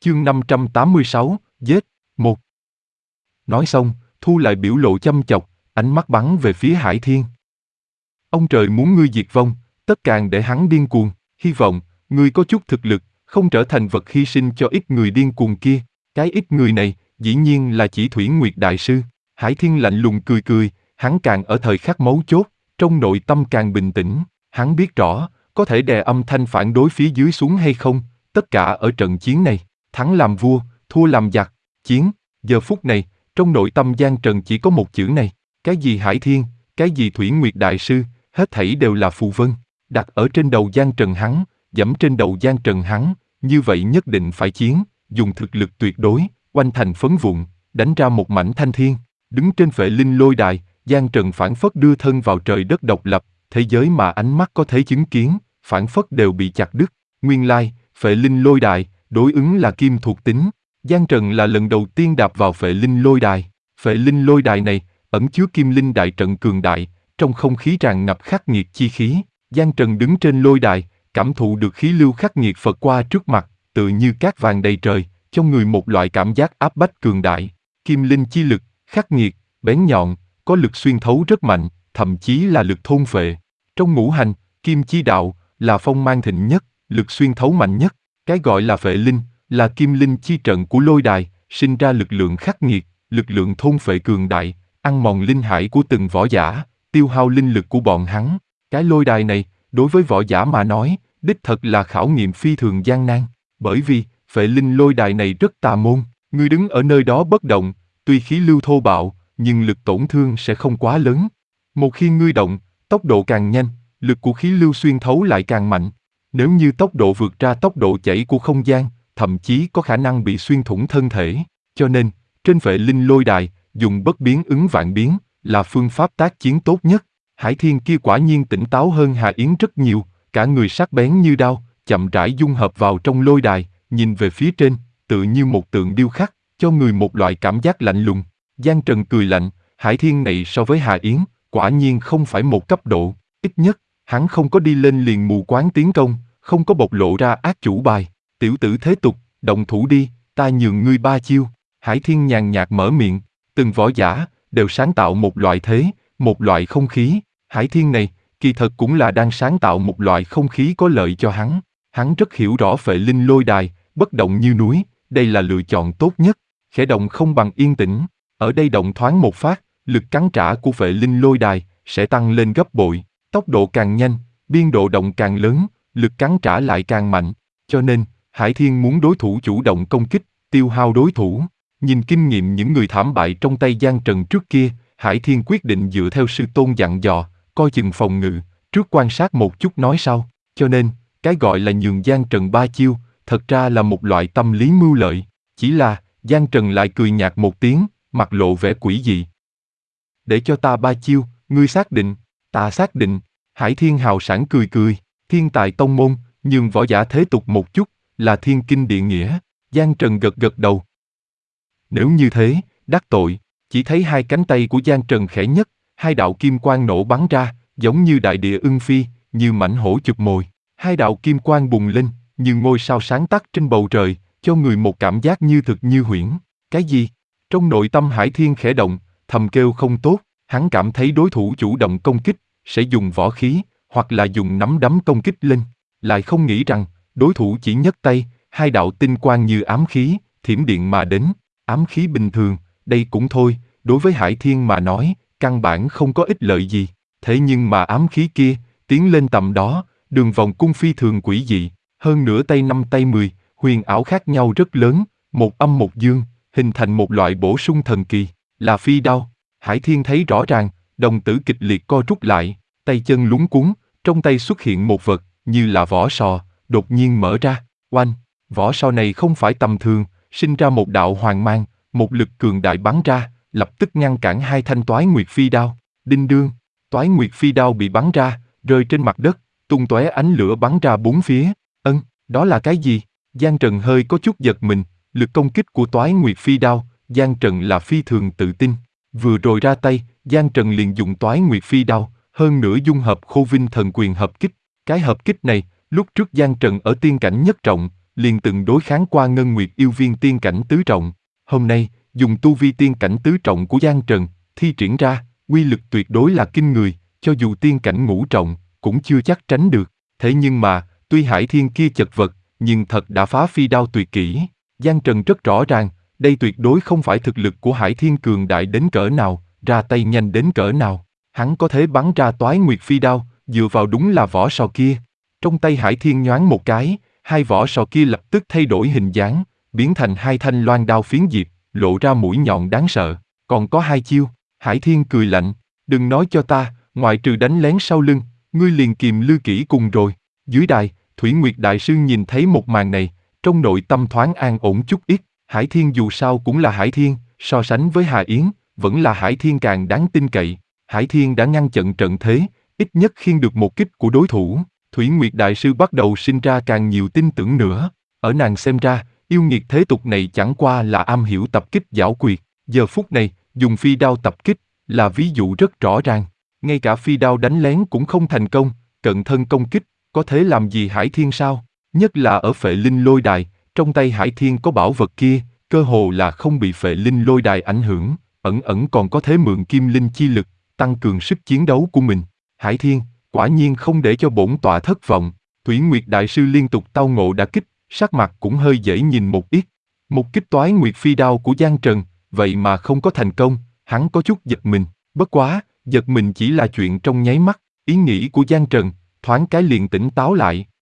Chương 586, giết, 1. Nói xong, thu lại biểu lộ chăm chọc, ánh mắt bắn về phía Hải Thiên. Ông trời muốn ngươi diệt vong, tất càng để hắn điên cuồng, hy vọng, ngươi có chút thực lực, không trở thành vật hy sinh cho ít người điên cuồng kia. Cái ít người này, dĩ nhiên là chỉ Thủy Nguyệt Đại Sư. Hải Thiên lạnh lùng cười cười, hắn càng ở thời khắc mấu chốt, trong nội tâm càng bình tĩnh, hắn biết rõ, có thể đè âm thanh phản đối phía dưới xuống hay không, tất cả ở trận chiến này, thắng làm vua, thua làm giặc, chiến, giờ phút này, trong nội tâm Giang Trần chỉ có một chữ này, cái gì Hải Thiên, cái gì Thủy Nguyệt Đại Sư, hết thảy đều là phù vân, đặt ở trên đầu Giang Trần hắn, dẫm trên đầu Giang Trần hắn, như vậy nhất định phải chiến, dùng thực lực tuyệt đối, oanh thành phấn vụn, đánh ra một mảnh thanh thiên, đứng trên Phệ Linh Lôi Đài, Giang Trần phảng phất đưa thân vào trời đất độc lập, thế giới mà ánh mắt có thể chứng kiến, phảng phất đều bị chặt đứt, nguyên lai, Phệ Linh Lôi Đài, đối ứng là kim thuộc tính, Giang Trần là lần đầu tiên đạp vào Phệ Linh Lôi Đài, Phệ Linh Lôi Đài này, ẩn chứa kim linh đại trận cường đại, trong không khí tràn ngập khắc nghiệt chi khí, Giang Trần đứng trên lôi đài, cảm thụ được khí lưu khắc nghiệt phật qua trước mặt, tự như cát vàng đầy trời, trong người một loại cảm giác áp bách cường đại, kim linh chi lực, khắc nghiệt, bén nhọn, có lực xuyên thấu rất mạnh, thậm chí là lực thôn phệ. Trong ngũ hành, kim chi đạo, là phong mang thịnh nhất, lực xuyên thấu mạnh nhất, cái gọi là phệ linh, là kim linh chi trận của lôi đài, sinh ra lực lượng khắc nghiệt, lực lượng thôn phệ cường đại, ăn mòn linh hải của từng võ giả, tiêu hao linh lực của bọn hắn. Cái lôi đài này, đối với võ giả mà nói, đích thật là khảo nghiệm phi thường gian nan, bởi vì, Phệ Linh Lôi Đài này rất tà môn, ngươi đứng ở nơi đó bất động, tuy khí lưu thô bạo, nhưng lực tổn thương sẽ không quá lớn. Một khi ngươi động, tốc độ càng nhanh, lực của khí lưu xuyên thấu lại càng mạnh. Nếu như tốc độ vượt ra tốc độ chảy của không gian, thậm chí có khả năng bị xuyên thủng thân thể. Cho nên, trên Phệ Linh Lôi Đài, dùng bất biến ứng vạn biến, là phương pháp tác chiến tốt nhất. Hải Thiên kia quả nhiên tỉnh táo hơn Hà Yến rất nhiều, cả người sắc bén như đao, chậm rãi dung hợp vào trong lôi đài, nhìn về phía trên, tự như một tượng điêu khắc, cho người một loại cảm giác lạnh lùng. Giang Trần cười lạnh, Hải Thiên này so với Hà Yến, quả nhiên không phải một cấp độ, ít nhất, hắn không có đi lên liền mù quáng tiến công, không có bộc lộ ra ác chủ bài. Tiểu tử thế tục, động thủ đi, ta nhường ngươi 3 chiêu. Hải Thiên nhàn nhạt mở miệng, từng võ giả, đều sáng tạo một loại thế, một loại không khí. Hải Thiên này, kỳ thật cũng là đang sáng tạo một loại không khí có lợi cho hắn. Hắn rất hiểu rõ Phệ Linh Lôi Đài, bất động như núi, đây là lựa chọn tốt nhất. Khẽ động không bằng yên tĩnh. Ở đây động thoáng một phát, lực cắn trả của Phệ Linh Lôi Đài sẽ tăng lên gấp bội. Tốc độ càng nhanh, biên độ động càng lớn, lực cắn trả lại càng mạnh. Cho nên, Hải Thiên muốn đối thủ chủ động công kích, tiêu hao đối thủ. Nhìn kinh nghiệm những người thảm bại trong tay Giang Trần trước kia, Hải Thiên quyết định dựa theo sư tôn dặn dò, coi chừng phòng ngự, trước quan sát một chút nói sau. Cho nên, cái gọi là nhường Giang Trần 3 chiêu, thật ra là một loại tâm lý mưu lợi. Chỉ là, Giang Trần lại cười nhạt một tiếng, mặt lộ vẻ quỷ dị. Để cho ta 3 chiêu, ngươi xác định, ta xác định. Hải Thiên hào sảng cười cười, thiên tài tông môn, nhường võ giả thế tục một chút, là thiên kinh địa nghĩa. Giang Trần gật gật đầu. Nếu như thế, đắc tội, chỉ thấy hai cánh tay của Giang Trần khẽ nhất, hai đạo kim quang nổ bắn ra, giống như đại địa ưng phi, như mãnh hổ chụp mồi. Hai đạo kim quang bùng lên, như ngôi sao sáng tắt trên bầu trời, cho người một cảm giác như thực như huyễn. Cái gì? Trong nội tâm Hải Thiên khẽ động, thầm kêu không tốt, hắn cảm thấy đối thủ chủ động công kích, sẽ dùng võ khí, hoặc là dùng nắm đấm công kích lên. Lại không nghĩ rằng, đối thủ chỉ nhấc tay, hai đạo tinh quang như ám khí, thiểm điện mà đến. Ám khí bình thường, đây cũng thôi, đối với Hải Thiên mà nói, căn bản không có ích lợi gì. Thế nhưng mà ám khí kia, tiến lên tầm đó, đường vòng cung phi thường quỷ dị, hơn nửa tay 5 tay 10, huyền ảo khác nhau rất lớn, một âm một dương, hình thành một loại bổ sung thần kỳ, là phi đao. Hải Thiên thấy rõ ràng, đồng tử kịch liệt co rút lại, tay chân lúng cuống, trong tay xuất hiện một vật, như là vỏ sò, đột nhiên mở ra, oanh, vỏ sò này không phải tầm thường, sinh ra một đạo hoàng mang, một lực cường đại bắn ra, lập tức ngăn cản hai thanh Toái Nguyệt Phi đao. Đinh đương, Toái Nguyệt Phi đao bị bắn ra, rơi trên mặt đất, tung tóe ánh lửa bắn ra bốn phía. Đó là cái gì? Giang Trần hơi có chút giật mình, lực công kích của Toái Nguyệt Phi đao, Giang Trần là phi thường tự tin. Vừa rồi ra tay, Giang Trần liền dùng Toái Nguyệt Phi đao, hơn nữa dung hợp Khô Vinh Thần Quyền hợp kích. Cái hợp kích này, lúc trước Giang Trần ở tiên cảnh nhất trọng, liền từng đối kháng qua Ngân Nguyệt yêu viên tiên cảnh tứ trọng. Hôm nay, dùng tu vi tiên cảnh tứ trọng của Giang Trần, thi triển ra, uy lực tuyệt đối là kinh người, cho dù tiên cảnh ngũ trọng, cũng chưa chắc tránh được. Thế nhưng mà, tuy Hải Thiên kia chật vật, nhưng thật đã phá phi đao tuyệt kỹ. Giang Trần rất rõ ràng, đây tuyệt đối không phải thực lực của Hải Thiên cường đại đến cỡ nào, ra tay nhanh đến cỡ nào. Hắn có thể bắn ra Toái Nguyệt phi đao, dựa vào đúng là vỏ sò kia. Trong tay Hải Thiên nhoáng một cái, hai vỏ sò kia lập tức thay đổi hình dáng, biến thành hai thanh loan đao phiến diệp, lộ ra mũi nhọn đáng sợ. Còn có hai chiêu. Hải Thiên cười lạnh, đừng nói cho ta, ngoại trừ đánh lén sau lưng, ngươi liền kìm lư kỹ cùng rồi. Dưới đài, Thủy Nguyệt Đại Sư nhìn thấy một màn này, trong nội tâm thoáng an ổn chút ít. Hải Thiên dù sao cũng là Hải Thiên, so sánh với Hà Yến, vẫn là Hải Thiên càng đáng tin cậy. Hải Thiên đã ngăn chặn trận thế, ít nhất khiêng được một kích của đối thủ. Thủy Nguyệt Đại Sư bắt đầu sinh ra càng nhiều tin tưởng nữa. Ở nàng xem ra, yêu nghiệt thế tục này chẳng qua là am hiểu tập kích giảo quyệt. Giờ phút này, dùng phi đao tập kích, là ví dụ rất rõ ràng. Ngay cả phi đao đánh lén cũng không thành công, cận thân công kích, có thể làm gì Hải Thiên sao? Nhất là ở Phệ Linh Lôi Đài, trong tay Hải Thiên có bảo vật kia, cơ hồ là không bị Phệ Linh Lôi Đài ảnh hưởng, ẩn ẩn còn có thể mượn kim linh chi lực, tăng cường sức chiến đấu của mình. Hải Thiên, quả nhiên không để cho bổn tọa thất vọng. Thủy Nguyệt Đại Sư liên tục tao ngộ đả kích, sắc mặt cũng hơi dễ nhìn một ít. Một kích Toái Nguyệt phi đao của Giang Trần, vậy mà không có thành công, hắn có chút giật mình. Bất quá, giật mình chỉ là chuyện trong nháy mắt, ý nghĩ của Giang Trần, thoáng cái liền tỉnh táo lại,